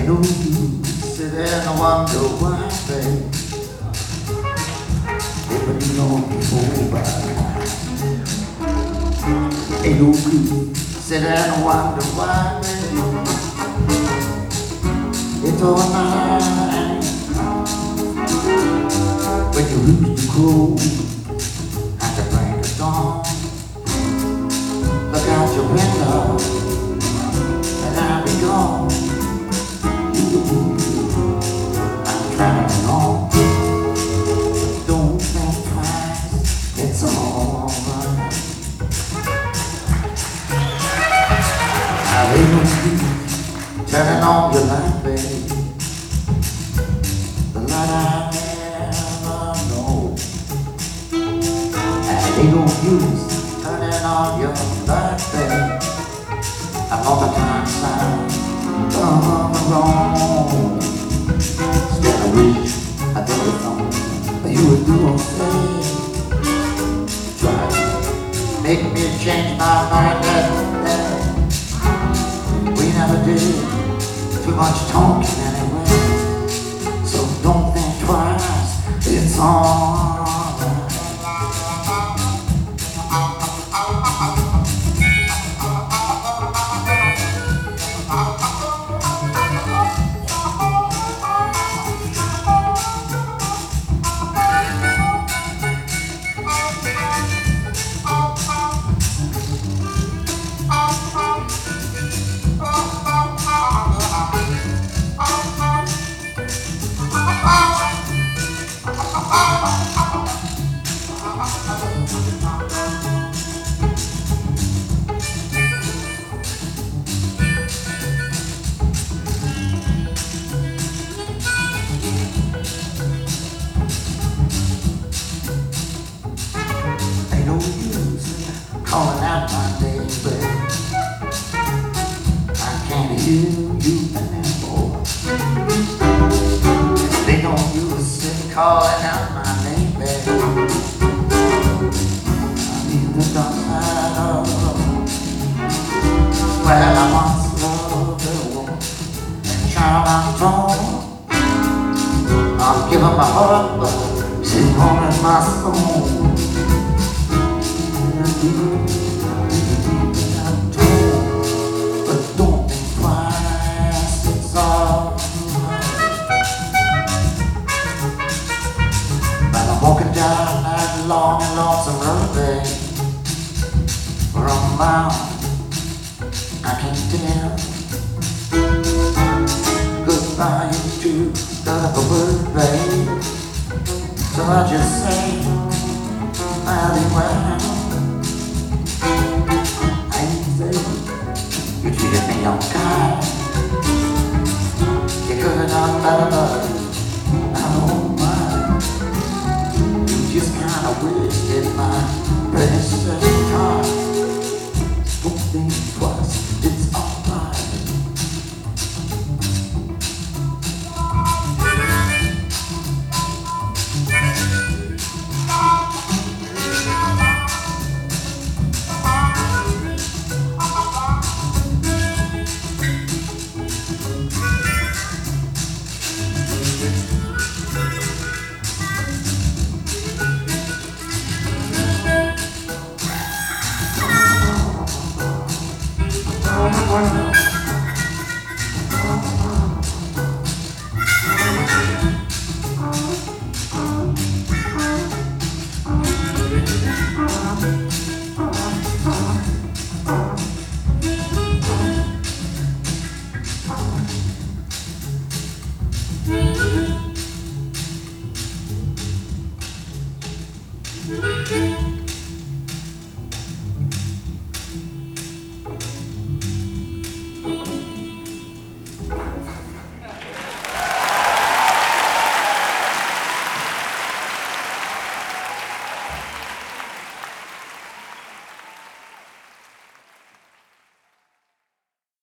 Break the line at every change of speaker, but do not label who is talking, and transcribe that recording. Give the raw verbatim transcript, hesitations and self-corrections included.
no use sit there and wonder why, babe. If you know before by ain't no use sit there and wonder why, babe. It's all night when you lose the cool at the break of dawn. Look out your window and I'll be gone. I'm traveling on. Don't think twice, it's alright. I ain't no use turning on your light, babe. The light I never know. And ain't no use turning on your light, babe. I'm on the time side of the wrong. Still I wish I could have known you would do or say. Try to make me change my mind that day. We never did too much talking anyway. So don't think twice, it's alright. Ain't no use calling out my name, babe. I can't hear you anymore. Ain't no use calling out my name, babe. I'm in the dark side of the road where I once loved a woman and child I'm torn. I'm giving my heart, but she's wanting my soul. But don't think twice, it's all right. But I'm walking down that long and lonesome road, babe. For a mile, I can tell goodbye to the word, babe. So I just say, mighty well. You treated me unkind. You could have done better.